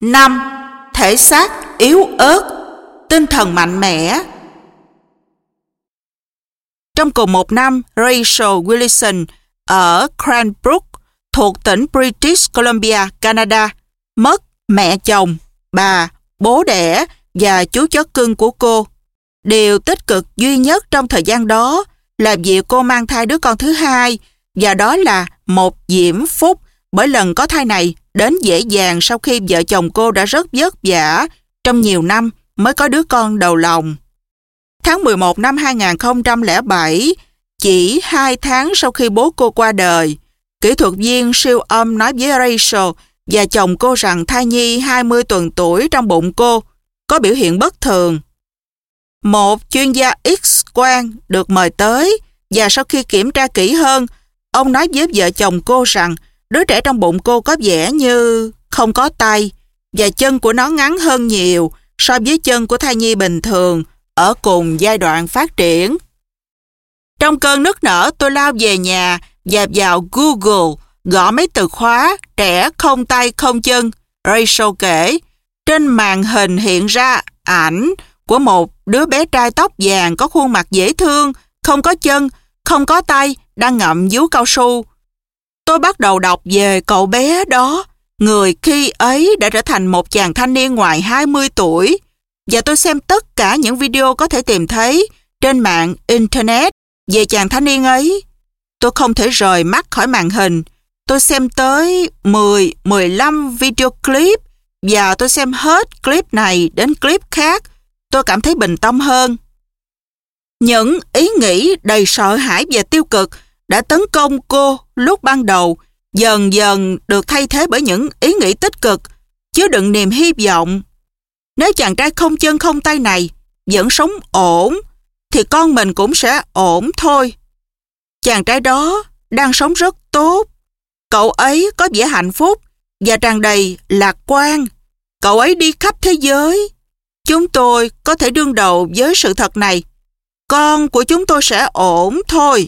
5. Thể xác yếu ớt, tinh thần mạnh mẽ. Trong cùng một năm, Rachel Wilson ở Cranbrook thuộc tỉnh British Columbia, Canada, mất mẹ chồng, bà, bố đẻ và chú chó cưng của cô. Điều tích cực duy nhất trong thời gian đó là việc cô mang thai đứa con thứ hai, và đó là một diễm phúc, bởi lần có thai này đến dễ dàng sau khi vợ chồng cô đã rất vất vả trong nhiều năm mới có đứa con đầu lòng. Tháng 11 năm 2007, chỉ 2 tháng sau khi bố cô qua đời, kỹ thuật viên siêu âm nói với Rachel và chồng cô rằng thai nhi 20 tuần tuổi trong bụng cô có biểu hiện bất thường. Một chuyên gia X-quang được mời tới, và sau khi kiểm tra kỹ hơn, ông nói với vợ chồng cô rằng đứa trẻ trong bụng cô có vẻ như không có tay, và chân của nó ngắn hơn nhiều so với chân của thai nhi bình thường ở cùng giai đoạn phát triển. Trong cơn nức nở, tôi lao về nhà và vào Google gõ mấy từ khóa trẻ không tay không chân. Rachel kể, trên màn hình hiện ra ảnh của một đứa bé trai tóc vàng có khuôn mặt dễ thương, không có chân, không có tay, đang ngậm vú cao su. Tôi bắt đầu đọc về cậu bé đó, người khi ấy đã trở thành một chàng thanh niên ngoài 20 tuổi, và tôi xem tất cả những video có thể tìm thấy trên mạng Internet về chàng thanh niên ấy. Tôi không thể rời mắt khỏi màn hình. Tôi xem tới 10-15 video clip, và tôi xem hết clip này đến clip khác. Tôi cảm thấy bình tâm hơn. Những ý nghĩ đầy sợ hãi và tiêu cực đã tấn công cô lúc ban đầu dần dần được thay thế bởi những ý nghĩ tích cực, chứa đựng niềm hy vọng. Nếu chàng trai không chân không tay này vẫn sống ổn, thì con mình cũng sẽ ổn thôi. Chàng trai đó đang sống rất tốt. Cậu ấy có vẻ hạnh phúc và tràn đầy lạc quan. Cậu ấy đi khắp thế giới. Chúng tôi có thể đương đầu với sự thật này. Con của chúng tôi sẽ ổn thôi.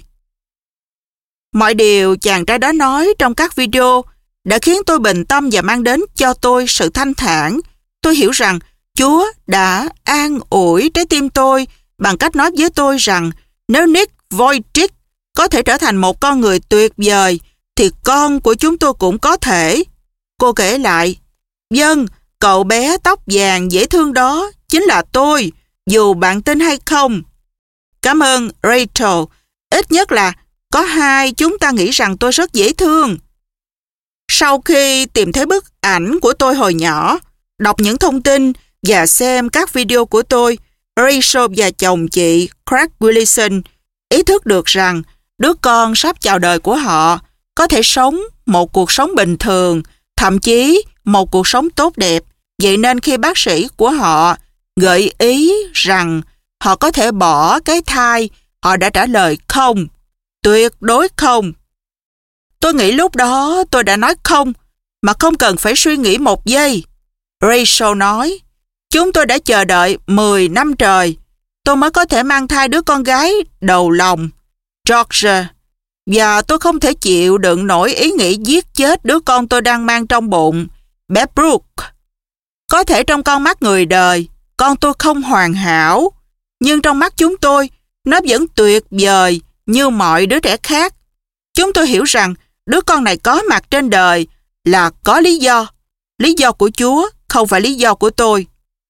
Mọi điều chàng trai đó nói trong các video đã khiến tôi bình tâm và mang đến cho tôi sự thanh thản. Tôi hiểu rằng Chúa đã an ủi trái tim tôi bằng cách nói với tôi rằng nếu Nick Vujicic có thể trở thành một con người tuyệt vời, thì con của chúng tôi cũng có thể. Cô kể lại, vâng, cậu bé tóc vàng dễ thương đó chính là tôi, dù bạn tin hay không. Cảm ơn Rachel, ít nhất là có hai chúng ta nghĩ rằng tôi rất dễ thương. Sau khi tìm thấy bức ảnh của tôi hồi nhỏ, đọc những thông tin và xem các video của tôi, Rachel và chồng chị Craig Wilson ý thức được rằng đứa con sắp chào đời của họ có thể sống một cuộc sống bình thường, thậm chí một cuộc sống tốt đẹp. Vậy nên khi bác sĩ của họ gợi ý rằng họ có thể bỏ cái thai, họ đã trả lời không, tuyệt đối không. Tôi nghĩ lúc đó tôi đã nói không, mà không cần phải suy nghĩ một giây. Rachel nói, chúng tôi đã chờ đợi 10 năm trời, tôi mới có thể mang thai đứa con gái đầu lòng, Georgia, và tôi không thể chịu đựng nổi ý nghĩ giết chết đứa con tôi đang mang trong bụng, bé Brooke. Có thể trong con mắt người đời, con tôi không hoàn hảo, nhưng trong mắt chúng tôi, nó vẫn tuyệt vời như mọi đứa trẻ khác. Chúng tôi hiểu rằng đứa con này có mặt trên đời là có lý do của Chúa, không phải lý do của tôi.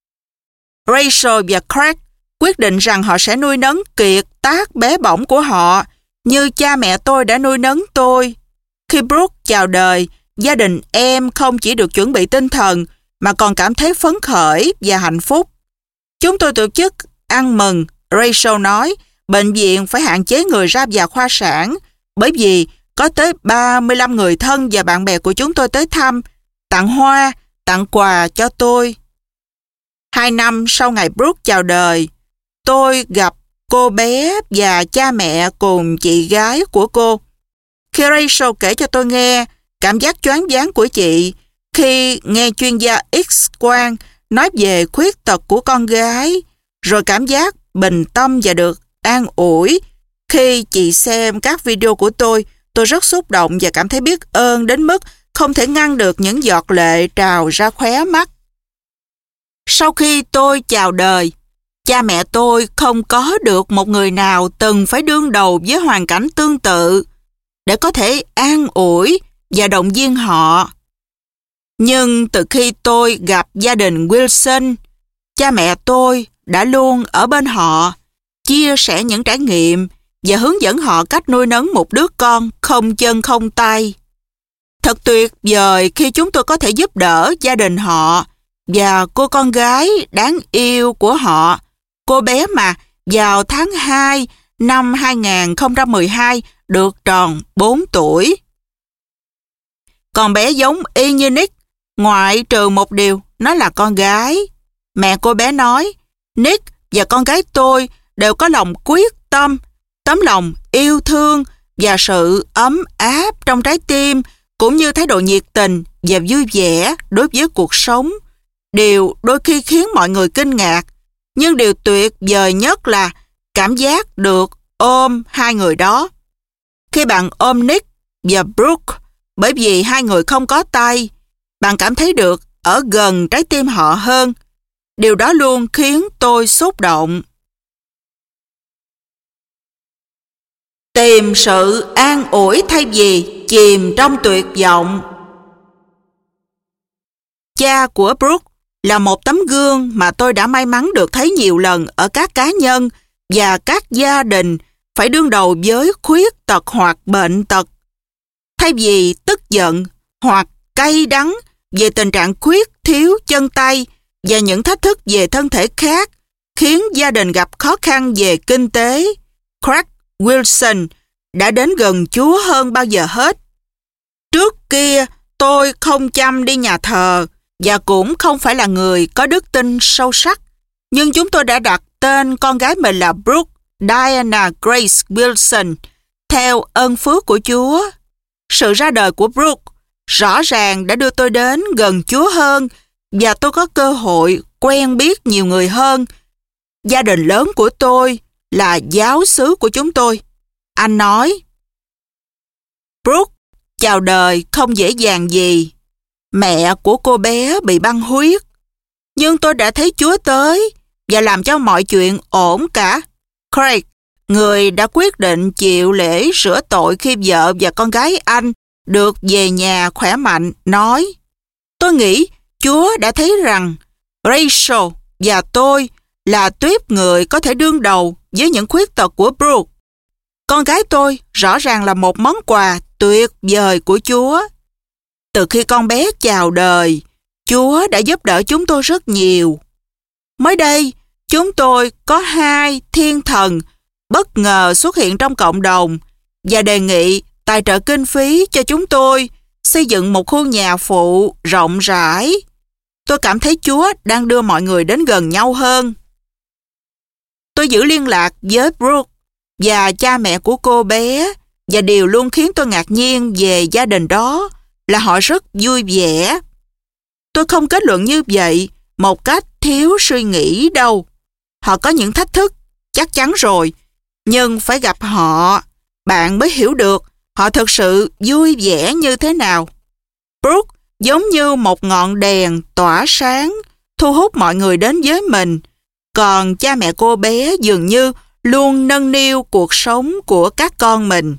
Rachel và Craig quyết định rằng họ sẽ nuôi nấng kiệt tác bé bỏng của họ như cha mẹ tôi đã nuôi nấng tôi. Khi Brooke chào đời, gia đình em không chỉ được chuẩn bị tinh thần mà còn cảm thấy phấn khởi và hạnh phúc. Chúng tôi tổ chức ăn mừng. Rachel nói, bệnh viện phải hạn chế người ra vào khoa sản bởi vì có tới 35 người thân và bạn bè của chúng tôi tới thăm, tặng hoa, tặng quà cho tôi. 2 năm sau ngày Brooke chào đời, tôi gặp cô bé và cha mẹ cùng chị gái của cô. Khi Rachel kể cho tôi nghe cảm giác choáng váng của chị khi nghe chuyên gia X-quang nói về khuyết tật của con gái, rồi cảm giác bình tâm và được an ủi khi chị xem các video của tôi rất xúc động và cảm thấy biết ơn đến mức không thể ngăn được những giọt lệ trào ra khóe mắt. Sau khi tôi chào đời, cha mẹ tôi không có được một người nào từng phải đương đầu với hoàn cảnh tương tự để có thể an ủi và động viên họ. Nhưng từ khi tôi gặp gia đình Wilson, cha mẹ tôi đã luôn ở bên họ, chia sẻ những trải nghiệm và hướng dẫn họ cách nuôi nấng một đứa con không chân không tay. Thật tuyệt vời khi chúng tôi có thể giúp đỡ gia đình họ và cô con gái đáng yêu của họ, cô bé mà vào tháng 2 năm 2012 được tròn 4 tuổi. Con bé giống y như Nick, ngoại trừ một điều, nó là con gái. Mẹ cô bé nói, Nick và con gái tôi đều có lòng quyết tâm, tấm lòng yêu thương và sự ấm áp trong trái tim, cũng như thái độ nhiệt tình và vui vẻ đối với cuộc sống. Điều đôi khi khiến mọi người kinh ngạc, nhưng điều tuyệt vời nhất là cảm giác được ôm hai người đó. Khi bạn ôm Nick và Brooke, bởi vì hai người không có tay, bạn cảm thấy được ở gần trái tim họ hơn. Điều đó luôn khiến tôi xúc động. Tìm sự an ủi thay vì chìm trong tuyệt vọng. Cha của Brooke là một tấm gương mà tôi đã may mắn được thấy nhiều lần ở các cá nhân và các gia đình phải đương đầu với khuyết tật hoặc bệnh tật. Thay vì tức giận hoặc cay đắng về tình trạng khuyết thiếu chân tay và những thách thức về thân thể khác khiến gia đình gặp khó khăn về kinh tế, Craig Wilson đã đến gần Chúa hơn bao giờ hết. Trước kia, tôi không chăm đi nhà thờ và cũng không phải là người có đức tin sâu sắc, nhưng chúng tôi đã đặt tên con gái mình là Brooke Diana Grace Wilson theo ơn phước của Chúa. Sự ra đời của Brooke rõ ràng đã đưa tôi đến gần Chúa hơn và tôi có cơ hội quen biết nhiều người hơn. Gia đình lớn của tôi là giáo xứ của chúng tôi. Anh nói, Brooke chào đời không dễ dàng gì. Mẹ của cô bé bị băng huyết, nhưng tôi đã thấy Chúa tới và làm cho mọi chuyện ổn cả. Craig, người đã quyết định chịu lễ rửa tội khi vợ và con gái anh được về nhà khỏe mạnh, nói, tôi nghĩ Chúa đã thấy rằng Rachel và tôi là tuýp người có thể đương đầu với những khuyết tật của Brooke. Con gái tôi rõ ràng là một món quà tuyệt vời của Chúa. Từ khi con bé chào đời, Chúa đã giúp đỡ chúng tôi rất nhiều. Mới đây, chúng tôi có 2 thiên thần bất ngờ xuất hiện trong cộng đồng và đề nghị tài trợ kinh phí cho chúng tôi xây dựng một khu nhà phụ rộng rãi. Tôi cảm thấy Chúa đang đưa mọi người đến gần nhau hơn. Tôi giữ liên lạc với Brooke và cha mẹ của cô bé, và điều luôn khiến tôi ngạc nhiên về gia đình đó là họ rất vui vẻ. Tôi không kết luận như vậy một cách thiếu suy nghĩ đâu. Họ có những thách thức, chắc chắn rồi, nhưng phải gặp họ, bạn mới hiểu được họ thực sự vui vẻ như thế nào. Brooke giống như một ngọn đèn tỏa sáng, thu hút mọi người đến với mình, còn cha mẹ cô bé dường như luôn nâng niu cuộc sống của các con mình.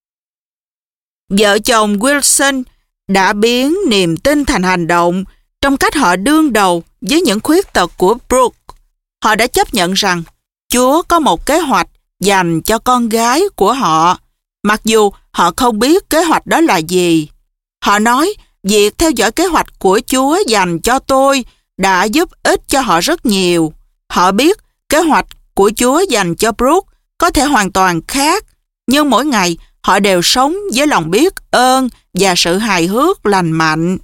Vợ chồng Wilson đã biến niềm tin thành hành động trong cách họ đương đầu với những khuyết tật của Brooke. Họ đã chấp nhận rằng Chúa có một kế hoạch dành cho con gái của họ, mặc dù họ không biết kế hoạch đó là gì. Họ nói, việc theo dõi kế hoạch của Chúa dành cho tôi đã giúp ích cho họ rất nhiều. Họ biết kế hoạch của Chúa dành cho Brooke có thể hoàn toàn khác, nhưng mỗi ngày họ đều sống với lòng biết ơn và sự hài hước lành mạnh.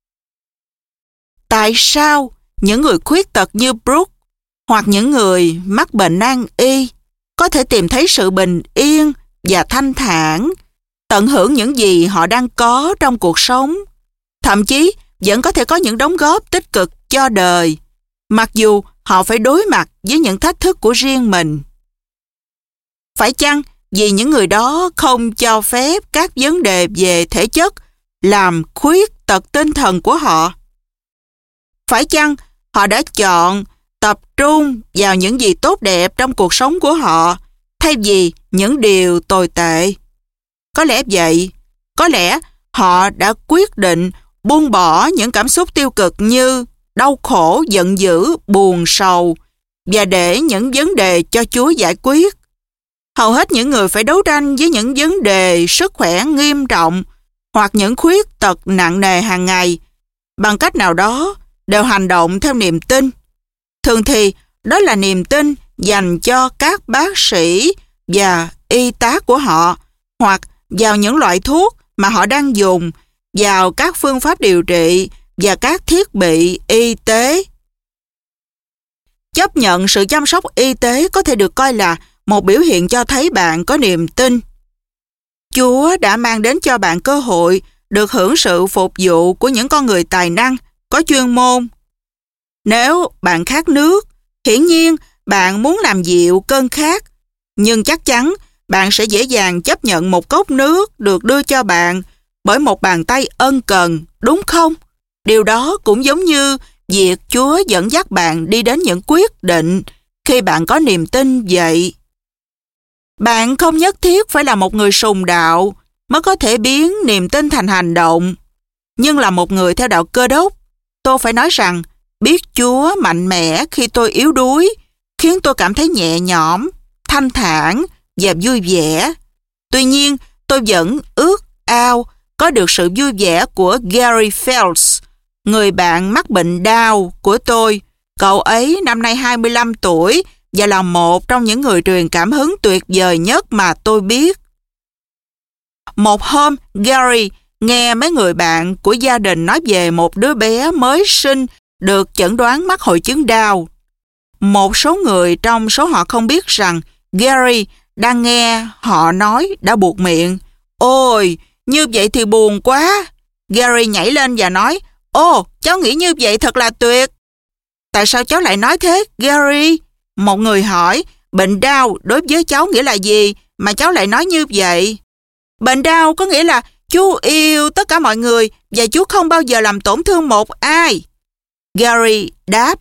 Tại sao những người khuyết tật như Brooke hoặc những người mắc bệnh nan y có thể tìm thấy sự bình yên và thanh thản, tận hưởng những gì họ đang có trong cuộc sống, thậm chí vẫn có thể có những đóng góp tích cực cho đời, mặc dù họ phải đối mặt với những thách thức của riêng mình? Phải chăng vì những người đó không cho phép các vấn đề về thể chất làm khuyết tật tinh thần của họ? Phải chăng Họ đã chọn tập trung vào những gì tốt đẹp trong cuộc sống của họ, thay vì những điều tồi tệ. Có lẽ vậy, có lẽ họ đã quyết định buông bỏ những cảm xúc tiêu cực như đau khổ, giận dữ, buồn, sầu và để những vấn đề cho Chúa giải quyết. Hầu hết những người phải đấu tranh với những vấn đề sức khỏe nghiêm trọng hoặc những khuyết tật nặng nề hàng ngày, bằng cách nào đó đều hành động theo niềm tin. Thường thì đó là niềm tin dành cho các bác sĩ và y tá của họ, hoặc vào những loại thuốc mà họ đang dùng, vào các phương pháp điều trị và các thiết bị y tế. Chấp nhận sự chăm sóc y tế có thể được coi là một biểu hiện cho thấy bạn có niềm tin. Chúa đã mang đến cho bạn cơ hội được hưởng sự phục vụ của những con người tài năng, có chuyên môn. Nếu bạn khát nước, hiển nhiên bạn muốn làm dịu cơn khát, nhưng chắc chắn bạn sẽ dễ dàng chấp nhận một cốc nước được đưa cho bạn bởi một bàn tay ân cần, đúng không? Điều đó cũng giống như việc Chúa dẫn dắt bạn đi đến những quyết định khi bạn có niềm tin vậy. Bạn không nhất thiết phải là một người sùng đạo mới có thể biến niềm tin thành hành động. Nhưng là một người theo đạo Cơ Đốc, tôi phải nói rằng biết Chúa mạnh mẽ khi tôi yếu đuối khiến tôi cảm thấy nhẹ nhõm, thanh thản và vui vẻ. Tuy nhiên, tôi vẫn ước ao có được sự vui vẻ của Gary Phelps, người bạn mắc bệnh đau của tôi. Cậu ấy năm nay 25 tuổi và là một trong những người truyền cảm hứng tuyệt vời nhất mà tôi biết. Một hôm, Gary nghe mấy người bạn của gia đình nói về một đứa bé mới sinh được chẩn đoán mắc hội chứng Down. Một số người trong số họ không biết rằng Gary đang nghe họ nói đã buột miệng. Ôi, như vậy thì buồn quá. Gary nhảy lên và nói, ồ, cháu nghĩ như vậy thật là tuyệt. Tại sao cháu lại nói thế, Gary? Một người hỏi, bệnh Down đối với cháu nghĩa là gì mà cháu lại nói như vậy? Bệnh Down có nghĩa là chú yêu tất cả mọi người và chú không bao giờ làm tổn thương một ai. Gary đáp,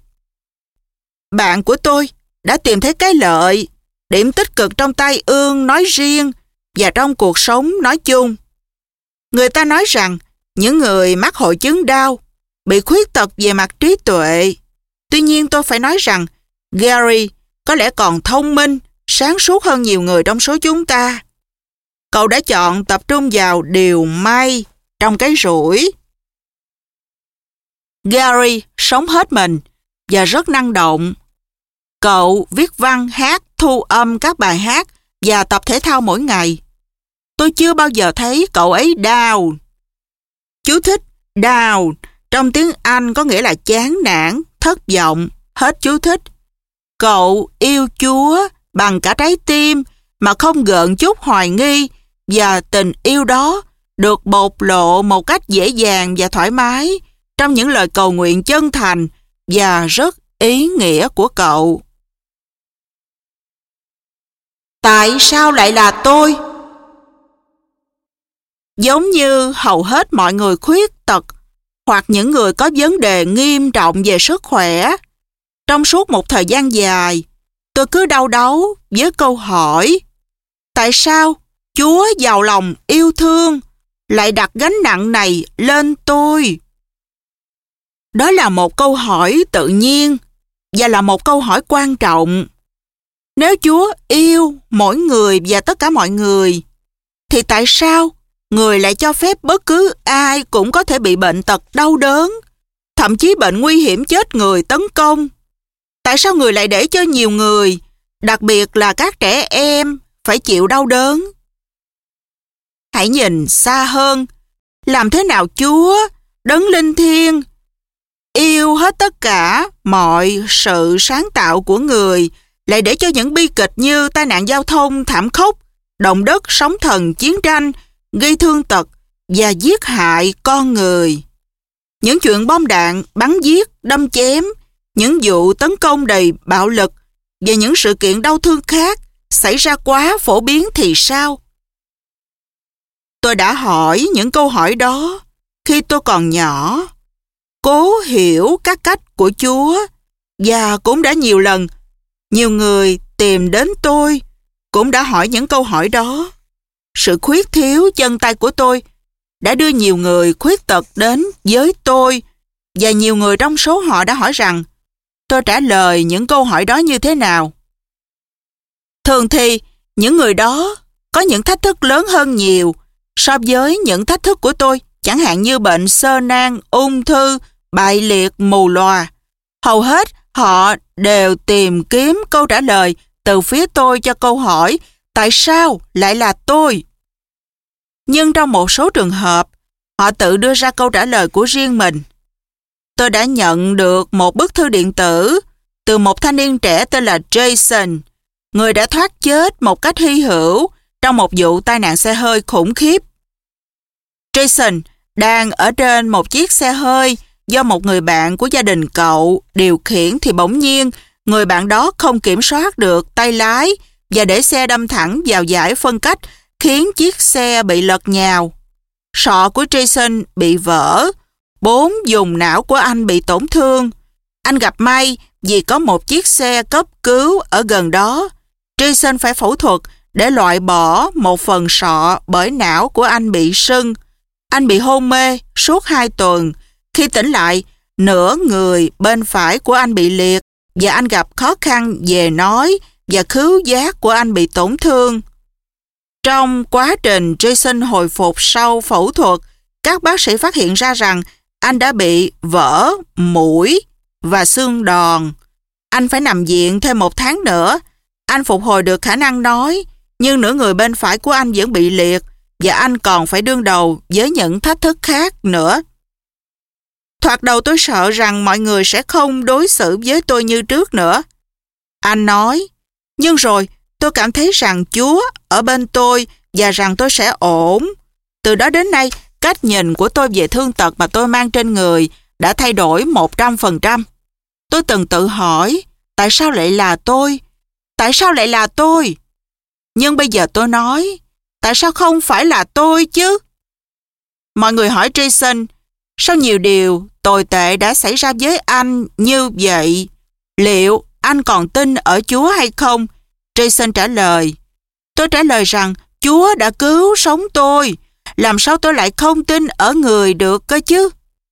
bạn của tôi đã tìm thấy cái lợi, điểm tích cực trong tai ương nói riêng và trong cuộc sống nói chung. Người ta nói rằng những người mắc hội chứng Down bị khuyết tật về mặt trí tuệ. Tuy nhiên tôi phải nói rằng Gary có lẽ còn thông minh, sáng suốt hơn nhiều người trong số chúng ta. Cậu đã chọn tập trung vào điều may trong cái rủi. Gary sống hết mình và rất năng động. Cậu viết văn, hát, thu âm các bài hát và tập thể thao mỗi ngày. Tôi chưa bao giờ thấy cậu ấy down. Chú thích down trong tiếng Anh có nghĩa là chán nản, thất vọng. Hết chú thích. Cậu yêu Chúa bằng cả trái tim mà không gợn chút hoài nghi, và tình yêu đó được bộc lộ một cách dễ dàng và thoải mái trong những lời cầu nguyện chân thành và rất ý nghĩa của cậu. Tại sao lại là tôi? Giống như hầu hết mọi người khuyết tật hoặc những người có vấn đề nghiêm trọng về sức khỏe, trong suốt một thời gian dài, tôi cứ đau đáu với câu hỏi: tại sao Chúa giàu lòng yêu thương lại đặt gánh nặng này lên tôi? Đó là một câu hỏi tự nhiên và là một câu hỏi quan trọng. Nếu Chúa yêu mỗi người và tất cả mọi người, thì tại sao người lại cho phép bất cứ ai cũng có thể bị bệnh tật đau đớn, thậm chí bệnh nguy hiểm chết người tấn công? Tại sao người lại để cho nhiều người, đặc biệt là các trẻ em, phải chịu đau đớn? Hãy nhìn xa hơn. Làm thế nào Chúa, đấng linh thiêng, yêu hết tất cả mọi sự sáng tạo của người, lại để cho những bi kịch như tai nạn giao thông thảm khốc, động đất, sóng thần, chiến tranh, gây thương tật và giết hại con người? Những chuyện bom đạn, bắn giết, đâm chém, những vụ tấn công đầy bạo lực và những sự kiện đau thương khác xảy ra quá phổ biến thì sao? Tôi đã hỏi những câu hỏi đó khi tôi còn nhỏ. cố hiểu các cách của Chúa, và cũng đã nhiều lần nhiều người tìm đến tôi cũng đã hỏi những câu hỏi đó. Sự khuyết thiếu chân tay của tôi đã đưa nhiều người khuyết tật đến với tôi, và nhiều người trong số họ đã hỏi rằng tôi trả lời những câu hỏi đó như thế nào. Thường thì những người đó có những thách thức lớn hơn nhiều so với những thách thức của tôi, chẳng hạn như bệnh xơ nang, ung thư, bại liệt, mù lòa. Hầu hết họ đều tìm kiếm câu trả lời từ phía tôi cho câu hỏi tại sao lại là tôi. Nhưng trong một số trường hợp, họ tự đưa ra câu trả lời của riêng mình. Tôi đã nhận được một bức thư điện tử từ một thanh niên trẻ tên là Jason, người đã thoát chết một cách hy hữu trong một vụ tai nạn xe hơi khủng khiếp. Jason đang ở trên một chiếc xe hơi do một người bạn của gia đình cậu điều khiển thì bỗng nhiên người bạn đó không kiểm soát được tay lái và để xe đâm thẳng vào dải phân cách khiến chiếc xe bị lật nhào. Sọ của Jason bị vỡ, 4 vùng não của anh bị tổn thương. Anh gặp may vì có một chiếc xe cấp cứu ở gần đó. Jason phải phẫu thuật để loại bỏ một phần sọ bởi não của anh bị sưng. Anh bị hôn mê suốt 2 tuần. Khi tỉnh lại, nửa người bên phải của anh bị liệt và anh gặp khó khăn về nói và khứu giác của anh bị tổn thương. Trong quá trình Jason hồi phục sau phẫu thuật, các bác sĩ phát hiện ra rằng anh đã bị vỡ mũi và xương đòn. Anh phải nằm viện thêm 1 tháng nữa. Anh phục hồi được khả năng nói, nhưng nửa người bên phải của anh vẫn bị liệt và anh còn phải đương đầu với những thách thức khác nữa. Thoạt đầu tôi sợ rằng mọi người sẽ không đối xử với tôi như trước nữa. Anh nói, nhưng rồi tôi cảm thấy rằng Chúa ở bên tôi và rằng tôi sẽ ổn. Từ đó đến nay, cách nhìn của tôi về thương tật mà tôi mang trên người đã thay đổi 100%. Tôi từng tự hỏi, tại sao lại là tôi? Tại sao lại là tôi? Nhưng bây giờ tôi nói, tại sao không phải là tôi chứ? Mọi người hỏi Jason, sao nhiều điều tồi tệ đã xảy ra với anh như vậy? Liệu anh còn tin ở Chúa hay không? Jason trả lời, tôi trả lời rằng Chúa đã cứu sống tôi. Làm sao tôi lại không tin ở người được cơ chứ?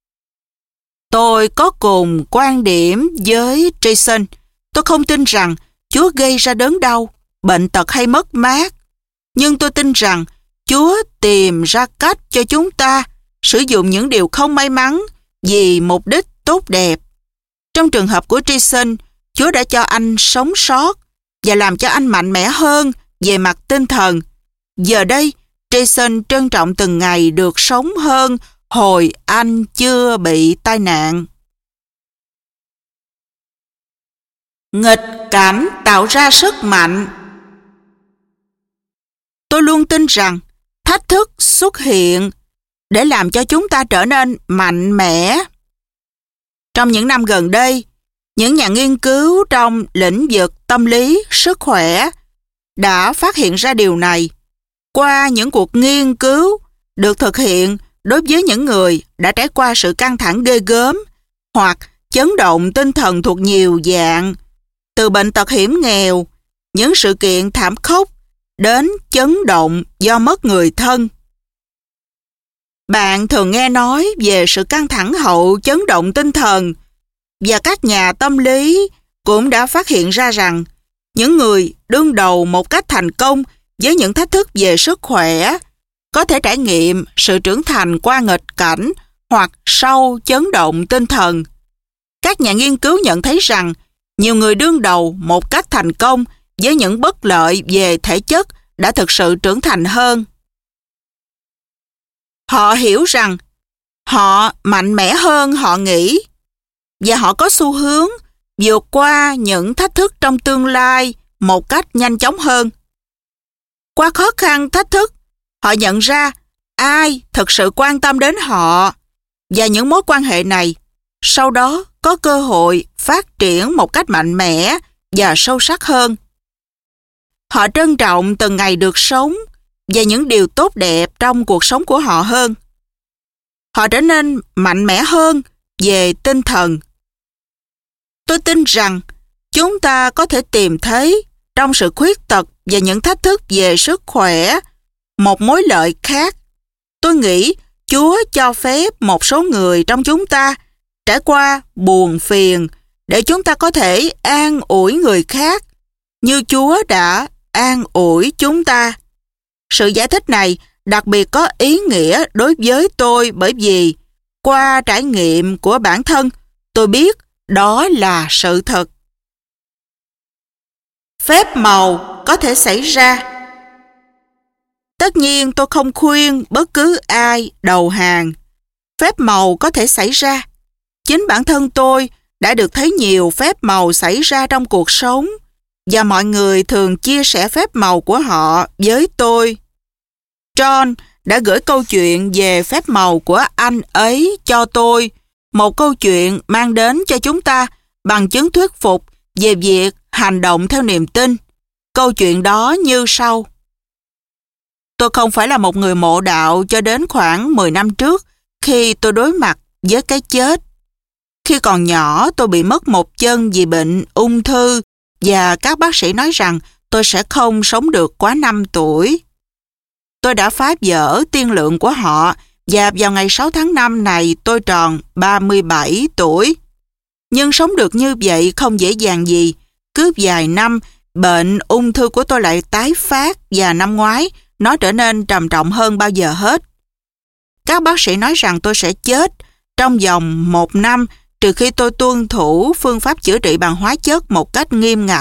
Tôi có cùng quan điểm với Jason. Tôi không tin rằng Chúa gây ra đớn đau, bệnh tật hay mất mát. Nhưng tôi tin rằng Chúa tìm ra cách cho chúng ta sử dụng những điều không may mắn vì mục đích tốt đẹp. Trong trường hợp của Jason, Chúa đã cho anh sống sót và làm cho anh mạnh mẽ hơn về mặt tinh thần. Giờ đây, Jason trân trọng từng ngày được sống hơn hồi anh chưa bị tai nạn. Nghịch cảnh tạo ra sức mạnh. Tôi luôn tin rằng thách thức xuất hiện để làm cho chúng ta trở nên mạnh mẽ. Trong những năm gần đây, những nhà nghiên cứu trong lĩnh vực tâm lý, sức khỏe đã phát hiện ra điều này qua những cuộc nghiên cứu được thực hiện đối với những người đã trải qua sự căng thẳng ghê gớm hoặc chấn động tinh thần thuộc nhiều dạng, từ bệnh tật hiểm nghèo, những sự kiện thảm khốc đến chấn động do mất người thân. Bạn thường nghe nói về sự căng thẳng hậu chấn động tinh thần, và các nhà tâm lý cũng đã phát hiện ra rằng những người đương đầu một cách thành công với những thách thức về sức khỏe có thể trải nghiệm sự trưởng thành qua nghịch cảnh hoặc sau chấn động tinh thần. Các nhà nghiên cứu nhận thấy rằng nhiều người đương đầu một cách thành công với những bất lợi về thể chất đã thực sự trưởng thành hơn. Họ hiểu rằng họ mạnh mẽ hơn họ nghĩ, và họ có xu hướng vượt qua những thách thức trong tương lai một cách nhanh chóng hơn. Qua khó khăn, thách thức, họ nhận ra ai thực sự quan tâm đến họ, và những mối quan hệ này sau đó có cơ hội phát triển một cách mạnh mẽ và sâu sắc hơn. Họ trân trọng từng ngày được sống và những điều tốt đẹp trong cuộc sống của họ hơn. Họ trở nên mạnh mẽ hơn về tinh thần. Tôi tin rằng chúng ta có thể tìm thấy trong sự khuyết tật và những thách thức về sức khỏe một mối lợi khác. Tôi nghĩ Chúa cho phép một số người trong chúng ta trải qua buồn phiền để chúng ta có thể an ủi người khác như Chúa đã an ủi chúng ta. Sự giải thích này đặc biệt có ý nghĩa đối với tôi bởi vì qua trải nghiệm của bản thân, tôi biết đó là sự thật. Phép màu có thể xảy ra. Tất nhiên tôi không khuyên bất cứ ai đầu hàng. Phép màu có thể xảy ra. Chính bản thân tôi đã được thấy nhiều phép màu xảy ra trong cuộc sống và mọi người thường chia sẻ phép màu của họ với tôi. John đã gửi câu chuyện về phép màu của anh ấy cho tôi, một câu chuyện mang đến cho chúng ta bằng chứng thuyết phục về việc hành động theo niềm tin. Câu chuyện đó như sau. Tôi không phải là một người mộ đạo cho đến khoảng 10 năm trước khi tôi đối mặt với cái chết. Khi còn nhỏ, tôi bị mất một chân vì bệnh ung thư và các bác sĩ nói rằng tôi sẽ không sống được quá 5 tuổi. Tôi đã phá vỡ tiên lượng của họ và vào ngày 6 tháng 5 này tôi tròn 37 tuổi. Nhưng sống được như vậy không dễ dàng gì. Cứ vài năm, bệnh ung thư của tôi lại tái phát và năm ngoái nó trở nên trầm trọng hơn bao giờ hết. Các bác sĩ nói rằng tôi sẽ chết trong vòng 1 năm trừ khi tôi tuân thủ phương pháp chữa trị bằng hóa chất một cách nghiêm ngặt.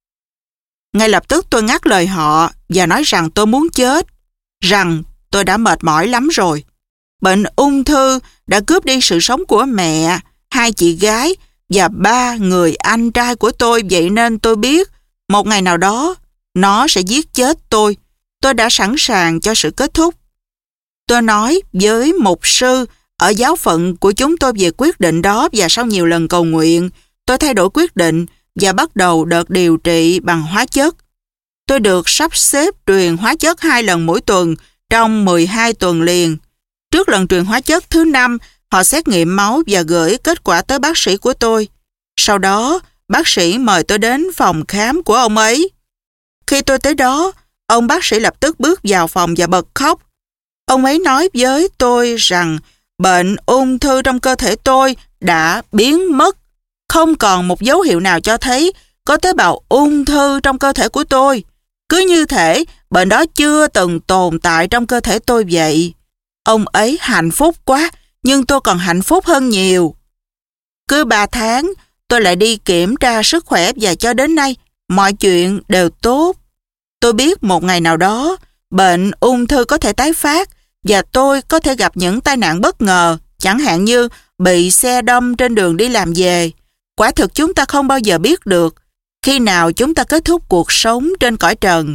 Ngay lập tức tôi ngắt lời họ và nói rằng tôi muốn chết, rằng tôi đã mệt mỏi lắm rồi. Bệnh ung thư đã cướp đi sự sống của mẹ, 2 chị gái và 3 người anh trai của tôi, vậy nên tôi biết một ngày nào đó nó sẽ giết chết tôi. Tôi đã sẵn sàng cho sự kết thúc. Tôi nói với mục sư ở giáo phận của chúng tôi về quyết định đó và sau nhiều lần cầu nguyện, tôi thay đổi quyết định và bắt đầu đợt điều trị bằng hóa chất. Tôi được sắp xếp truyền hóa chất 2 lần mỗi tuần trong 12 tuần liền. Trước lần truyền hóa chất thứ 5, họ xét nghiệm máu và gửi kết quả tới bác sĩ của tôi. Sau đó, bác sĩ mời tôi đến phòng khám của ông ấy. Khi tôi tới đó, ông bác sĩ lập tức bước vào phòng và bật khóc. Ông ấy nói với tôi rằng bệnh ung thư trong cơ thể tôi đã biến mất. Không còn một dấu hiệu nào cho thấy có tế bào ung thư trong cơ thể của tôi. Cứ như thể bệnh đó chưa từng tồn tại trong cơ thể tôi vậy. Ông ấy hạnh phúc quá, nhưng tôi còn hạnh phúc hơn nhiều. Cứ 3 tháng, tôi lại đi kiểm tra sức khỏe và cho đến nay, mọi chuyện đều tốt. Tôi biết một ngày nào đó, bệnh ung thư có thể tái phát và tôi có thể gặp những tai nạn bất ngờ, chẳng hạn như bị xe đâm trên đường đi làm về. Quả thực chúng ta không bao giờ biết được khi nào chúng ta kết thúc cuộc sống trên cõi trần.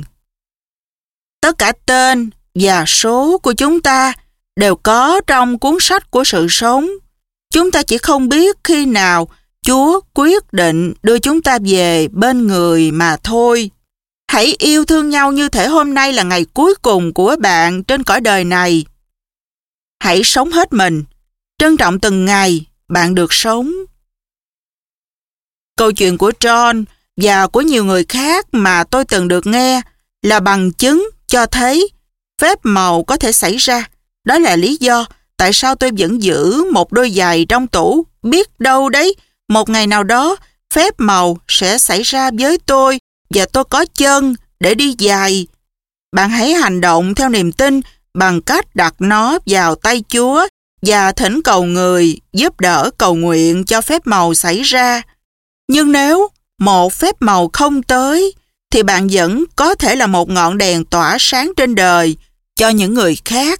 Tất cả tên và số của chúng ta đều có trong cuốn sách của sự sống. Chúng ta chỉ không biết khi nào Chúa quyết định đưa chúng ta về bên người mà thôi. Hãy yêu thương nhau như thể hôm nay là ngày cuối cùng của bạn trên cõi đời này. Hãy sống hết mình, trân trọng từng ngày bạn được sống. Câu chuyện của John và của nhiều người khác mà tôi từng được nghe là bằng chứng cho thấy phép màu có thể xảy ra. Đó là lý do tại sao tôi vẫn giữ một đôi giày trong tủ. Biết đâu đấy, một ngày nào đó phép màu sẽ xảy ra với tôi và tôi có chân để đi giày. Bạn hãy hành động theo niềm tin bằng cách đặt nó vào tay Chúa và thỉnh cầu người giúp đỡ cầu nguyện cho phép màu xảy ra. Nhưng nếu một phép màu không tới, thì bạn vẫn có thể là một ngọn đèn tỏa sáng trên đời cho những người khác.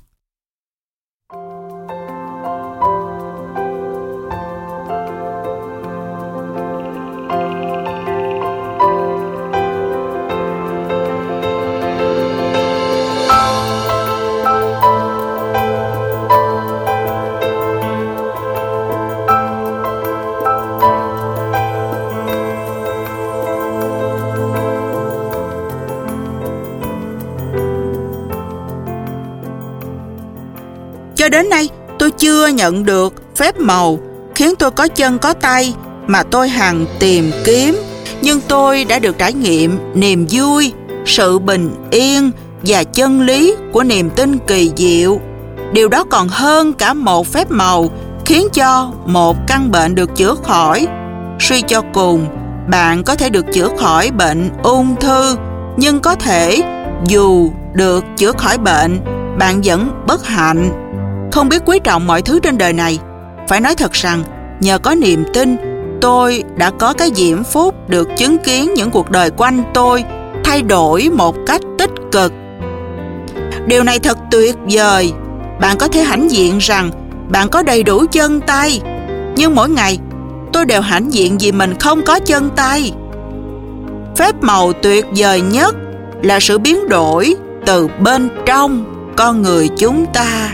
Cho đến nay, tôi chưa nhận được phép màu. khiến tôi có chân có tay mà tôi hằng tìm kiếm, nhưng tôi đã được trải nghiệm niềm vui, sự bình yên và chân lý của niềm tin kỳ diệu. Điều đó còn hơn cả một phép màu khiến cho một căn bệnh được chữa khỏi. Suy cho cùng, bạn có thể được chữa khỏi bệnh ung thư, nhưng có thể dù được chữa khỏi bệnh, bạn vẫn bất hạnh, không biết quý trọng mọi thứ trên đời này. Phải nói thật rằng, nhờ có niềm tin, tôi đã có cái diễm phúc được chứng kiến những cuộc đời quanh tôi thay đổi một cách tích cực. Điều này thật tuyệt vời. Bạn có thể hãnh diện rằng bạn có đầy đủ chân tay, nhưng mỗi ngày tôi đều hãnh diện vì mình không có chân tay. Phép màu tuyệt vời nhất là sự biến đổi từ bên trong con người chúng ta.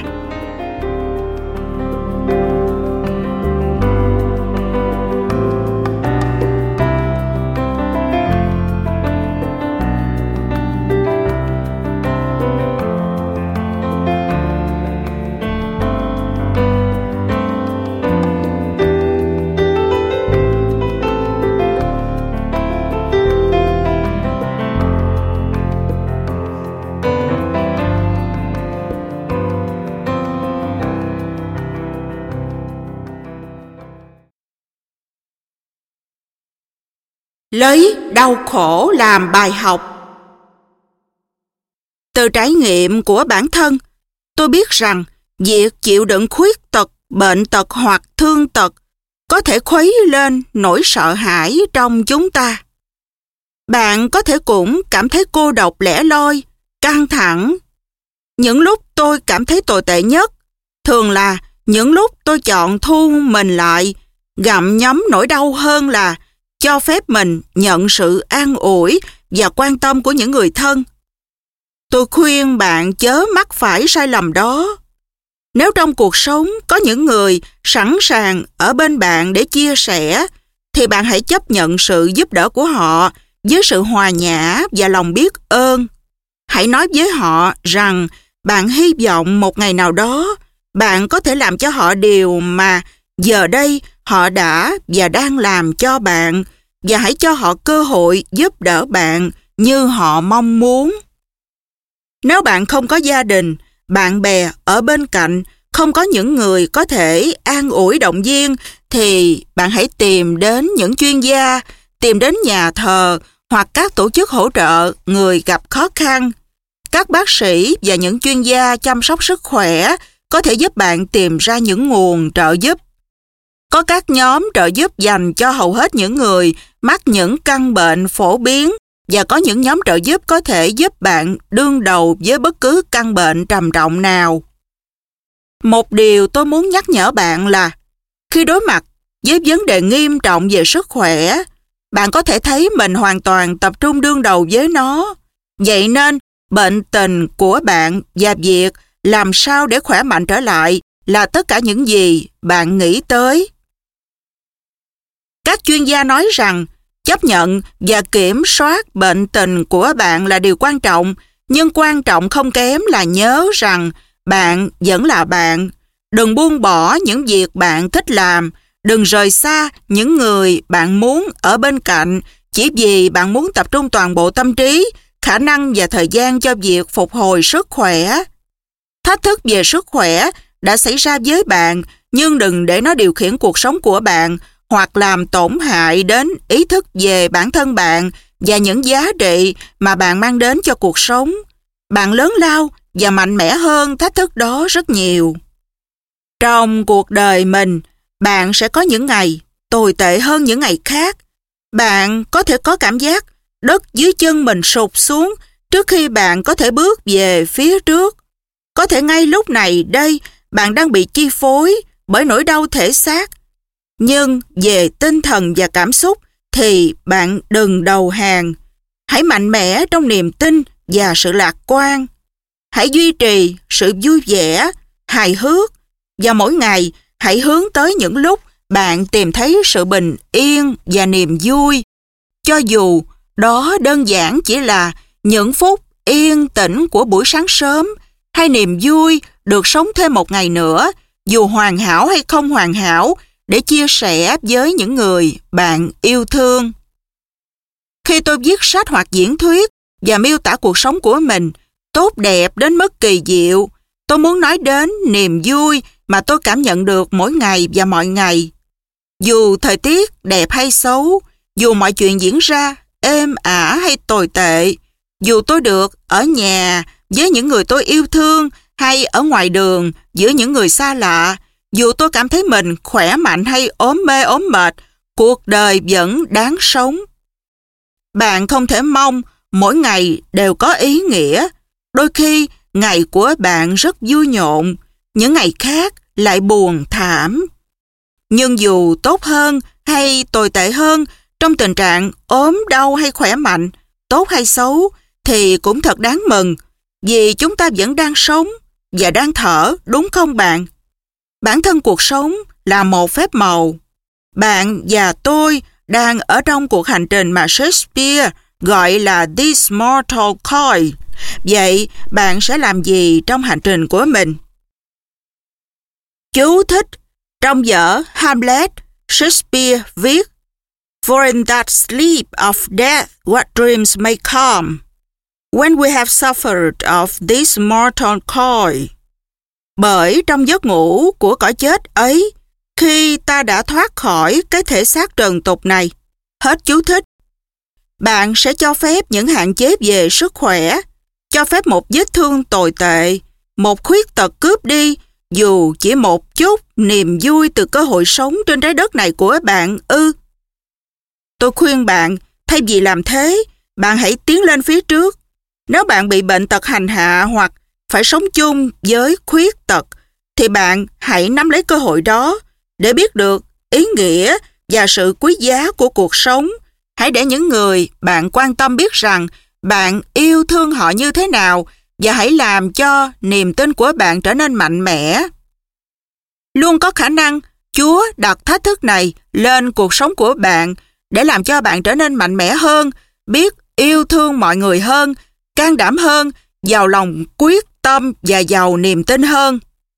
Lấy đau khổ làm bài học. Từ trải nghiệm của bản thân, tôi biết rằng việc chịu đựng khuyết tật, bệnh tật hoặc thương tật có thể khuấy lên nỗi sợ hãi trong chúng ta. Bạn có thể cũng cảm thấy cô độc lẻ loi, căng thẳng. Những lúc tôi cảm thấy tồi tệ nhất thường là những lúc tôi chọn thu mình lại, gặm nhấm nỗi đau hơn là cho phép mình nhận sự an ủi và quan tâm của những người thân. Tôi khuyên bạn chớ mắc phải sai lầm đó. Nếu trong cuộc sống có những người sẵn sàng ở bên bạn để chia sẻ, thì bạn hãy chấp nhận sự giúp đỡ của họ với sự hòa nhã và lòng biết ơn. Hãy nói với họ rằng bạn hy vọng một ngày nào đó bạn có thể làm cho họ điều mà giờ đây họ đã và đang làm cho bạn, và hãy cho họ cơ hội giúp đỡ bạn như họ mong muốn. Nếu bạn không có gia đình, bạn bè ở bên cạnh, không có những người có thể an ủi động viên, thì bạn hãy tìm đến những chuyên gia, tìm đến nhà thờ hoặc các tổ chức hỗ trợ người gặp khó khăn. Các bác sĩ và những chuyên gia chăm sóc sức khỏe có thể giúp bạn tìm ra những nguồn trợ giúp. Có các nhóm trợ giúp dành cho hầu hết những người mắc những căn bệnh phổ biến, và có những nhóm trợ giúp có thể giúp bạn đương đầu với bất cứ căn bệnh trầm trọng nào. Một điều tôi muốn nhắc nhở bạn là khi đối mặt với vấn đề nghiêm trọng về sức khỏe, bạn có thể thấy mình hoàn toàn tập trung đương đầu với nó. Vậy nên, bệnh tình của bạn và việc làm sao để khỏe mạnh trở lại là tất cả những gì bạn nghĩ tới. Các chuyên gia nói rằng chấp nhận và kiểm soát bệnh tình của bạn là điều quan trọng, nhưng quan trọng không kém là nhớ rằng bạn vẫn là bạn. Đừng buông bỏ những việc bạn thích làm, đừng rời xa những người bạn muốn ở bên cạnh chỉ vì bạn muốn tập trung toàn bộ tâm trí, khả năng và thời gian cho việc phục hồi sức khỏe. Thách thức về sức khỏe đã xảy ra với bạn, nhưng đừng để nó điều khiển cuộc sống của bạn hoặc làm tổn hại đến ý thức về bản thân bạn và những giá trị mà bạn mang đến cho cuộc sống. Bạn lớn lao và mạnh mẽ hơn thách thức đó rất nhiều. Trong cuộc đời mình, bạn sẽ có những ngày tồi tệ hơn những ngày khác. Bạn có thể có cảm giác đất dưới chân mình sụp xuống trước khi bạn có thể bước về phía trước. Có thể ngay lúc này đây, bạn đang bị chi phối bởi nỗi đau thể xác. Nhưng về tinh thần và cảm xúc thì bạn đừng đầu hàng. Hãy mạnh mẽ trong niềm tin và sự lạc quan. Hãy duy trì sự vui vẻ, hài hước, và mỗi ngày hãy hướng tới những lúc bạn tìm thấy sự bình yên và niềm vui. Cho dù đó đơn giản chỉ là những phút yên tĩnh của buổi sáng sớm, hay niềm vui được sống thêm một ngày nữa, dù hoàn hảo hay không hoàn hảo, để chia sẻ với những người bạn yêu thương. Khi tôi viết sách hoặc diễn thuyết và miêu tả cuộc sống của mình tốt đẹp đến mức kỳ diệu, tôi muốn nói đến niềm vui mà tôi cảm nhận được mỗi ngày và mọi ngày. Dù thời tiết đẹp hay xấu, dù mọi chuyện diễn ra êm ả hay tồi tệ, dù tôi được ở nhà với những người tôi yêu thương hay ở ngoài đường giữa những người xa lạ, dù tôi cảm thấy mình khỏe mạnh hay ốm mê ốm mệt, cuộc đời vẫn đáng sống. Bạn không thể mong mỗi ngày đều có ý nghĩa. Đôi khi ngày của bạn rất vui nhộn, những ngày khác lại buồn thảm. Nhưng dù tốt hơn hay tồi tệ hơn, trong tình trạng ốm đau hay khỏe mạnh, tốt hay xấu, thì cũng thật đáng mừng, vì chúng ta vẫn đang sống và đang thở, đúng không bạn? Bản thân cuộc sống là một phép màu. Bạn và tôi đang ở trong cuộc hành trình mà Shakespeare gọi là This Mortal Coil. Vậy bạn sẽ làm gì trong hành trình của mình? Chú thích: trong vở Hamlet, Shakespeare viết: For in that sleep of death what dreams may come, when we have suffered of this mortal coil. Bởi trong giấc ngủ của cõi chết ấy, khi ta đã thoát khỏi cái thể xác trần tục này. Hết chú thích. Bạn sẽ cho phép những hạn chế về sức khỏe, cho phép một vết thương tồi tệ, một khuyết tật cướp đi, dù chỉ một chút niềm vui từ cơ hội sống trên trái đất này của bạn ư? Tôi khuyên bạn, thay vì làm thế, bạn hãy tiến lên phía trước. Nếu bạn bị bệnh tật hành hạ hoặc phải sống chung với khuyết tật, thì bạn hãy nắm lấy cơ hội đó để biết được ý nghĩa và sự quý giá của cuộc sống. Hãy để những người bạn quan tâm biết rằng bạn yêu thương họ như thế nào và hãy làm cho niềm tin của bạn trở nên mạnh mẽ. Luôn có khả năng Chúa đặt thách thức này lên cuộc sống của bạn để làm cho bạn trở nên mạnh mẽ hơn, biết yêu thương mọi người hơn, can đảm hơn, giàu lòng quyết tâm và giàu niềm tin hơn.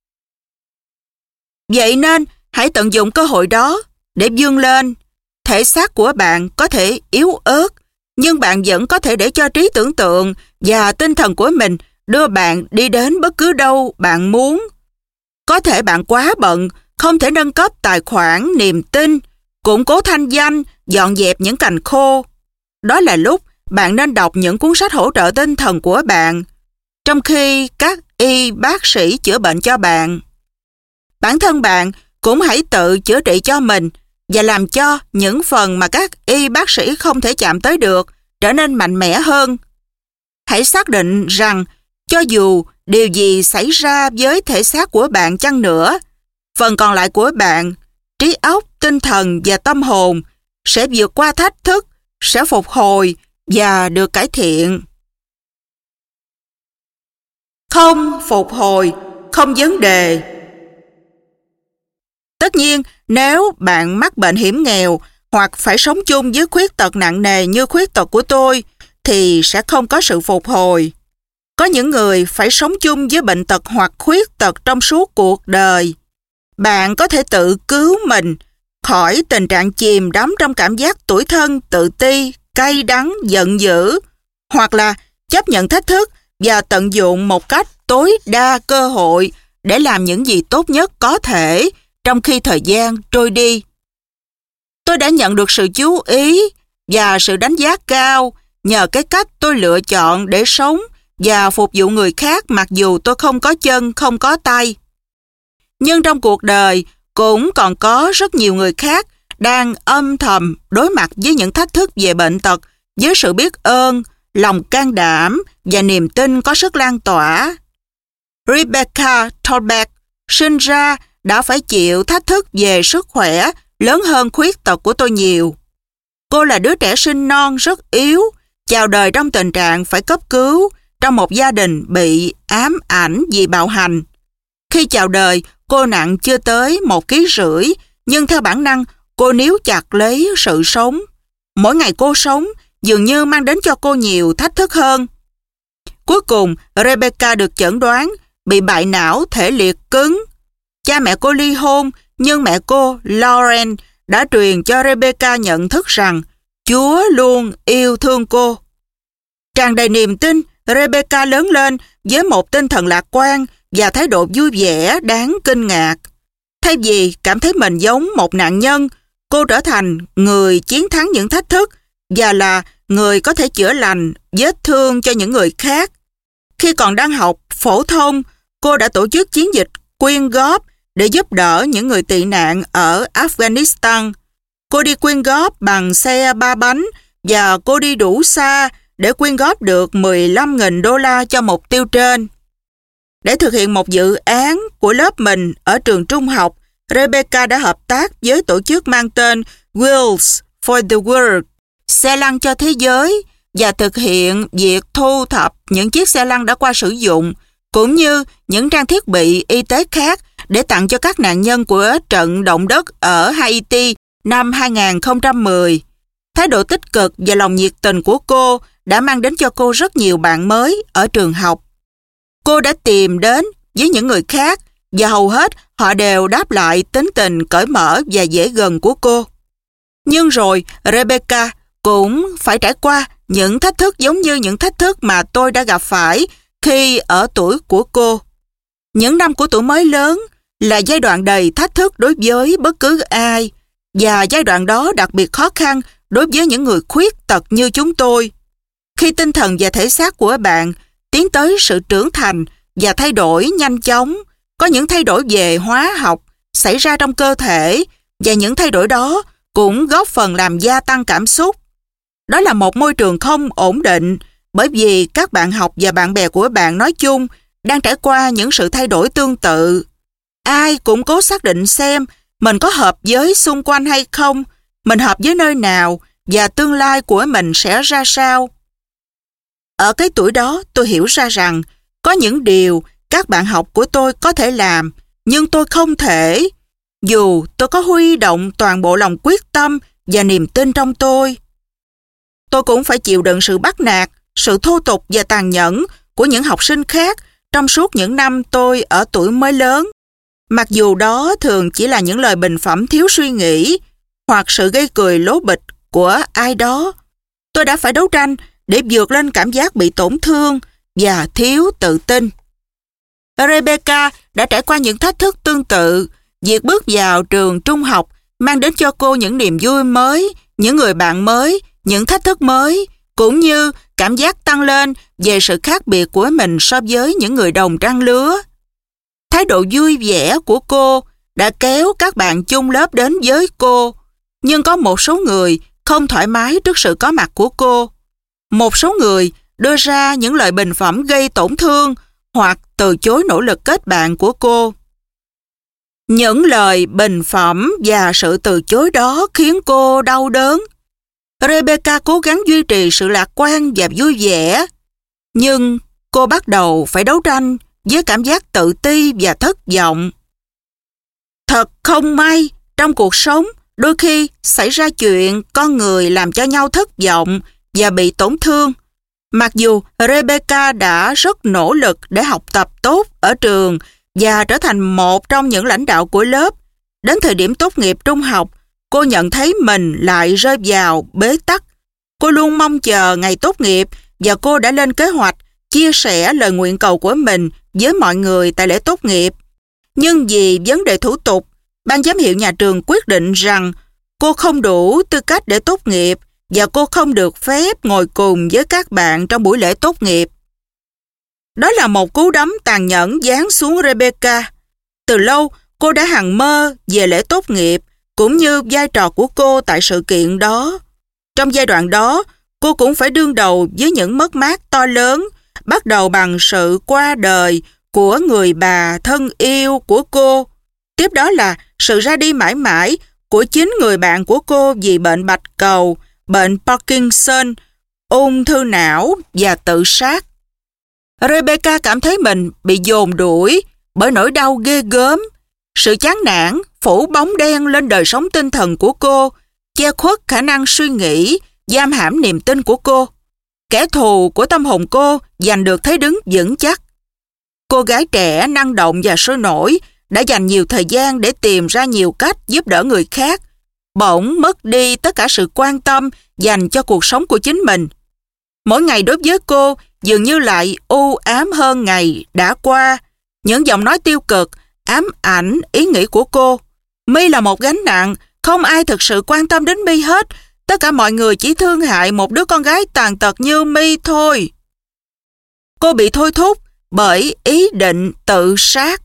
Vậy nên, hãy tận dụng cơ hội đó để vươn lên. Thể xác của bạn có thể yếu ớt, nhưng bạn vẫn có thể để cho trí tưởng tượng và tinh thần của mình đưa bạn đi đến bất cứ đâu bạn muốn. Có thể bạn quá bận, không thể nâng cấp tài khoản niềm tin, củng cố thanh danh, dọn dẹp những cành khô. Đó là lúc bạn nên đọc những cuốn sách hỗ trợ tinh thần của bạn, trong khi các y bác sĩ chữa bệnh cho bạn. Bản thân bạn cũng hãy tự chữa trị cho mình và làm cho những phần mà các y bác sĩ không thể chạm tới được trở nên mạnh mẽ hơn. Hãy xác định rằng cho dù điều gì xảy ra với thể xác của bạn chăng nữa, phần còn lại của bạn, trí óc, tinh thần và tâm hồn sẽ vượt qua thách thức, sẽ phục hồi và được cải thiện. Không phục hồi, không vấn đề. Tất nhiên, nếu bạn mắc bệnh hiểm nghèo hoặc phải sống chung với khuyết tật nặng nề như khuyết tật của tôi, thì sẽ không có sự phục hồi. Có những người phải sống chung với bệnh tật hoặc khuyết tật trong suốt cuộc đời. Bạn có thể tự cứu mình khỏi tình trạng chìm đắm trong cảm giác tủi thân, tự ti, cay đắng, giận dữ, hoặc là chấp nhận thách thức và tận dụng một cách tối đa cơ hội để làm những gì tốt nhất có thể trong khi thời gian trôi đi. Tôi đã nhận được sự chú ý và sự đánh giá cao nhờ cái cách tôi lựa chọn để sống và phục vụ người khác mặc dù tôi không có chân, không có tay. Nhưng trong cuộc đời cũng còn có rất nhiều người khác đang âm thầm đối mặt với những thách thức về bệnh tật với sự biết ơn, lòng can đảm và niềm tin có sức lan tỏa. Rebecca Tolbeck sinh ra đã phải chịu thách thức về sức khỏe lớn hơn khuyết tật của tôi nhiều. Cô là đứa trẻ sinh non rất yếu, chào đời trong tình trạng phải cấp cứu trong một gia đình bị ám ảnh vì bạo hành. Khi chào đời, cô nặng chưa tới 1,5 kg, nhưng theo bản năng, cô níu chặt lấy sự sống. Mỗi ngày cô sống dường như mang đến cho cô nhiều thách thức hơn. Cuối cùng, Rebecca được chẩn đoán bị bại não thể liệt cứng. Cha mẹ cô ly hôn nhưng mẹ cô, Lauren, đã truyền cho Rebecca nhận thức rằng Chúa luôn yêu thương cô. Tràn đầy niềm tin, Rebecca lớn lên với một tinh thần lạc quan và thái độ vui vẻ đáng kinh ngạc. Thay vì cảm thấy mình giống một nạn nhân, cô trở thành người chiến thắng những thách thức và là người có thể chữa lành vết thương cho những người khác. Khi còn đang học phổ thông, cô đã tổ chức chiến dịch quyên góp để giúp đỡ những người tị nạn ở Afghanistan. Cô đi quyên góp bằng xe 3 bánh và cô đi đủ xa để quyên góp được 15.000 đô la cho mục tiêu trên. Để thực hiện một dự án của lớp mình ở trường trung học, Rebecca đã hợp tác với tổ chức mang tên Wheels for the World, xe lăn cho thế giới, và thực hiện việc thu thập những chiếc xe lăn đã qua sử dụng, cũng như những trang thiết bị y tế khác để tặng cho các nạn nhân của trận động đất ở Haiti năm 2010. Thái độ tích cực và lòng nhiệt tình của cô đã mang đến cho cô rất nhiều bạn mới ở trường học. Cô đã tìm đến với những người khác và hầu hết họ đều đáp lại tính tình cởi mở và dễ gần của cô. Nhưng rồi Rebecca cũng phải trải qua những thách thức giống như những thách thức mà tôi đã gặp phải khi ở tuổi của cô. Những năm của tuổi mới lớn là giai đoạn đầy thách thức đối với bất cứ ai, và giai đoạn đó đặc biệt khó khăn đối với những người khuyết tật như chúng tôi. Khi tinh thần và thể xác của bạn tiến tới sự trưởng thành và thay đổi nhanh chóng, có những thay đổi về hóa học xảy ra trong cơ thể, và những thay đổi đó cũng góp phần làm gia tăng cảm xúc. Đó là một môi trường không ổn định, bởi vì các bạn học và bạn bè của bạn nói chung đang trải qua những sự thay đổi tương tự. Ai cũng cố xác định xem mình có hợp với xung quanh hay không, mình hợp với nơi nào và tương lai của mình sẽ ra sao. Ở cái tuổi đó, tôi hiểu ra rằng có những điều các bạn học của tôi có thể làm, nhưng tôi không thể, dù tôi có huy động toàn bộ lòng quyết tâm và niềm tin trong tôi. Tôi cũng phải chịu đựng sự bắt nạt, sự thô tục và tàn nhẫn của những học sinh khác trong suốt những năm tôi ở tuổi mới lớn. Mặc dù đó thường chỉ là những lời bình phẩm thiếu suy nghĩ hoặc sự gây cười lố bịch của ai đó, tôi đã phải đấu tranh để vượt lên cảm giác bị tổn thương và thiếu tự tin. Rebecca đã trải qua những thách thức tương tự. Việc bước vào trường trung học mang đến cho cô những niềm vui mới, những người bạn mới, những thách thức mới, cũng như cảm giác tăng lên về sự khác biệt của mình so với những người đồng trang lứa. Thái độ vui vẻ của cô đã kéo các bạn chung lớp đến với cô, nhưng có một số người không thoải mái trước sự có mặt của cô. Một số người đưa ra những lời bình phẩm gây tổn thương hoặc từ chối nỗ lực kết bạn của cô. Những lời bình phẩm và sự từ chối đó khiến cô đau đớn. Rebecca cố gắng duy trì sự lạc quan và vui vẻ, nhưng cô bắt đầu phải đấu tranh với cảm giác tự ti và thất vọng. Thật không may, trong cuộc sống, đôi khi xảy ra chuyện con người làm cho nhau thất vọng và bị tổn thương. Mặc dù Rebecca đã rất nỗ lực để học tập tốt ở trường và trở thành một trong những lãnh đạo của lớp, đến thời điểm tốt nghiệp trung học, cô nhận thấy mình lại rơi vào bế tắc. Cô luôn mong chờ ngày tốt nghiệp và cô đã lên kế hoạch chia sẻ lời nguyện cầu của mình với mọi người tại lễ tốt nghiệp. Nhưng vì vấn đề thủ tục, ban giám hiệu nhà trường quyết định rằng cô không đủ tư cách để tốt nghiệp và cô không được phép ngồi cùng với các bạn trong buổi lễ tốt nghiệp. Đó là một cú đấm tàn nhẫn giáng xuống Rebecca. Từ lâu, cô đã hằng mơ về lễ tốt nghiệp cũng như vai trò của cô tại sự kiện đó. Trong giai đoạn đó, cô cũng phải đương đầu với những mất mát to lớn, bắt đầu bằng sự qua đời của người bà thân yêu của cô. Tiếp đó là sự ra đi mãi mãi của chính người bạn của cô vì bệnh bạch cầu, bệnh Parkinson, ung thư não và tự sát. Rebecca cảm thấy mình bị dồn đuổi bởi nỗi đau ghê gớm. Sự chán nản phủ bóng đen lên đời sống tinh thần của cô, che khuất khả năng suy nghĩ, giam hãm niềm tin của cô. Kẻ thù của tâm hồn cô giành được thế đứng vững chắc. Cô gái trẻ năng động và sôi nổi đã dành nhiều thời gian để tìm ra nhiều cách giúp đỡ người khác, bỗng mất đi tất cả sự quan tâm dành cho cuộc sống của chính mình. Mỗi ngày đối với cô dường như lại u ám hơn ngày đã qua. Những giọng nói tiêu cực ám ảnh ý nghĩ của cô. My là một gánh nặng, không ai thực sự quan tâm đến My hết. Tất cả mọi người chỉ thương hại một đứa con gái tàn tật như My thôi. Cô bị thôi thúc bởi ý định tự sát.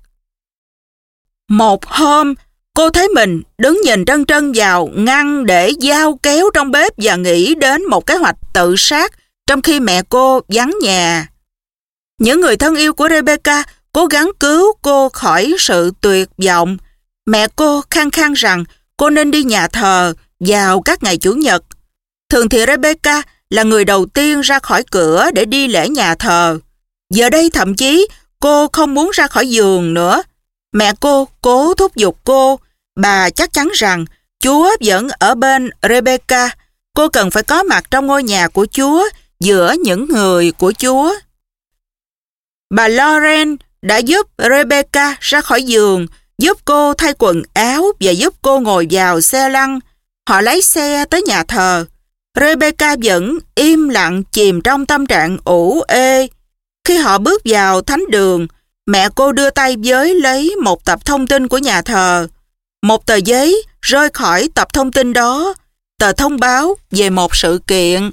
Một hôm, cô thấy mình đứng nhìn trân trân vào ngăn để dao kéo trong bếp và nghĩ đến một kế hoạch tự sát trong khi mẹ cô vắng nhà. Những người thân yêu của Rebecca cố gắng cứu cô khỏi sự tuyệt vọng. Mẹ cô khăng khăng rằng cô nên đi nhà thờ vào các ngày Chủ nhật. Thường thì Rebecca là người đầu tiên ra khỏi cửa để đi lễ nhà thờ. Giờ đây thậm chí cô không muốn ra khỏi giường nữa. Mẹ cô cố thúc giục cô. Bà chắc chắn rằng Chúa vẫn ở bên Rebecca. Cô cần phải có mặt trong ngôi nhà của Chúa, giữa những người của Chúa. Bà Lauren đã giúp Rebecca ra khỏi giường, giúp cô thay quần áo và giúp cô ngồi vào xe lăn. Họ lái xe tới nhà thờ. Rebecca vẫn im lặng chìm trong tâm trạng ủ ê. Khi họ bước vào thánh đường, mẹ cô đưa tay với lấy một tập thông tin của nhà thờ. Một tờ giấy rơi khỏi tập thông tin đó, tờ thông báo về một sự kiện.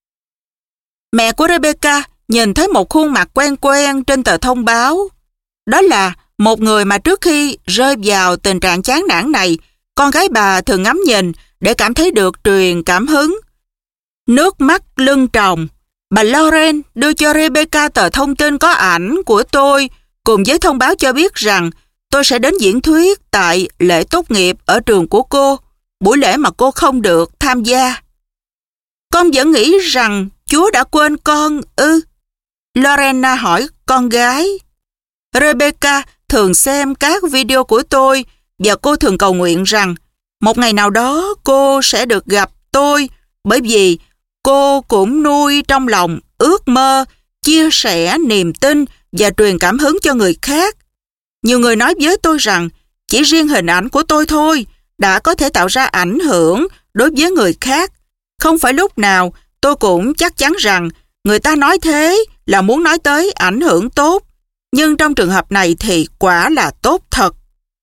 Mẹ của Rebecca nhìn thấy một khuôn mặt quen quen trên tờ thông báo. Đó là một người mà trước khi rơi vào tình trạng chán nản này, con gái bà thường ngắm nhìn để cảm thấy được truyền cảm hứng. Nước mắt lưng tròng, bà Lauren đưa cho Rebecca tờ thông tin có ảnh của tôi cùng với thông báo cho biết rằng tôi sẽ đến diễn thuyết tại lễ tốt nghiệp ở trường của cô, buổi lễ mà cô không được tham gia. Con vẫn nghĩ rằng Chúa đã quên con ư? Lorena hỏi con gái. Rebecca thường xem các video của tôi và cô thường cầu nguyện rằng một ngày nào đó cô sẽ được gặp tôi, bởi vì cô cũng nuôi trong lòng ước mơ chia sẻ niềm tin và truyền cảm hứng cho người khác. Nhiều người nói với tôi rằng chỉ riêng hình ảnh của tôi thôi đã có thể tạo ra ảnh hưởng đối với người khác. Không phải lúc nào tôi cũng chắc chắn rằng người ta nói thế là muốn nói tới ảnh hưởng tốt, nhưng trong trường hợp này thì quả là tốt thật.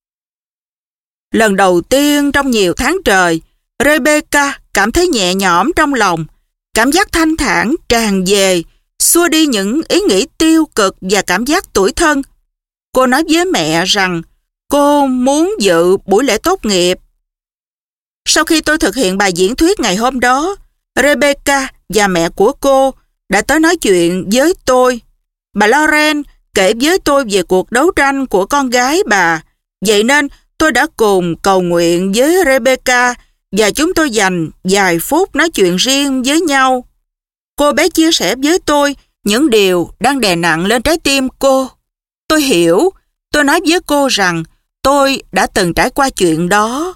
Lần đầu tiên trong nhiều tháng trời, Rebecca cảm thấy nhẹ nhõm trong lòng, cảm giác thanh thản tràn về, xua đi những ý nghĩ tiêu cực và cảm giác tủi thân. Cô nói với mẹ rằng cô muốn dự buổi lễ tốt nghiệp. Sau khi tôi thực hiện bài diễn thuyết ngày hôm đó, Rebecca và mẹ của cô đã tới nói chuyện với tôi. Bà Lauren kể với tôi về cuộc đấu tranh của con gái bà. Vậy nên tôi đã cùng cầu nguyện với Rebecca và chúng tôi dành vài phút nói chuyện riêng với nhau. Cô bé chia sẻ với tôi những điều đang đè nặng lên trái tim cô. Tôi hiểu. Tôi nói với cô rằng tôi đã từng trải qua chuyện đó.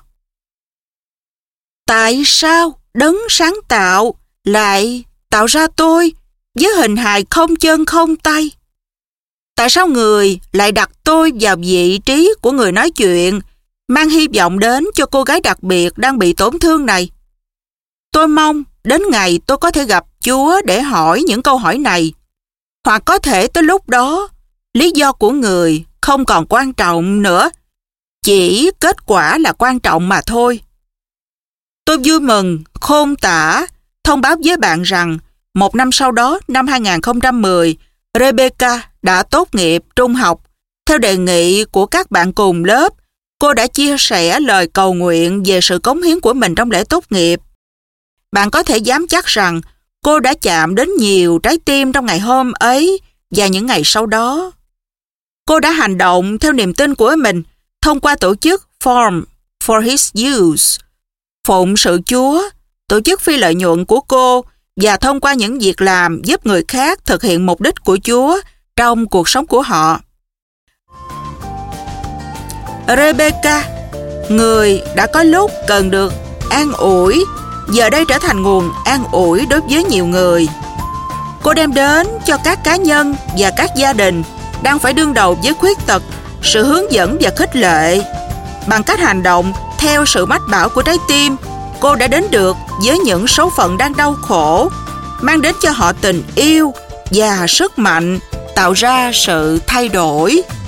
Tại sao Đấng sáng tạo lại tạo ra tôi với hình hài không chân không tay? Tại sao người lại đặt tôi vào vị trí của người nói chuyện, mang hy vọng đến cho cô gái đặc biệt đang bị tổn thương này? Tôi mong đến ngày tôi có thể gặp Chúa để hỏi những câu hỏi này. Hoặc có thể tới lúc đó, lý do của người không còn quan trọng nữa. Chỉ kết quả là quan trọng mà thôi. Tôi vui mừng, khôn tả, thông báo với bạn rằng một năm sau đó, năm 2010, Rebecca đã tốt nghiệp trung học. Theo đề nghị của các bạn cùng lớp, cô đã chia sẻ lời cầu nguyện về sự cống hiến của mình trong lễ tốt nghiệp. Bạn có thể dám chắc rằng cô đã chạm đến nhiều trái tim trong ngày hôm ấy và những ngày sau đó. Cô đã hành động theo niềm tin của mình thông qua tổ chức Form for His Use, phụng sự Chúa, tổ chức phi lợi nhuận của cô, và thông qua những việc làm giúp người khác thực hiện mục đích của Chúa trong cuộc sống của họ. Rebecca, người đã có lúc cần được an ủi, giờ đây trở thành nguồn an ủi đối với nhiều người. Cô đem đến cho các cá nhân và các gia đình đang phải đương đầu với khuyết tật sự hướng dẫn và khích lệ. Bằng cách hành động theo sự mách bảo của trái tim, cô đã đến được với những số phận đang đau khổ, mang đến cho họ tình yêu và sức mạnh, tạo ra sự thay đổi.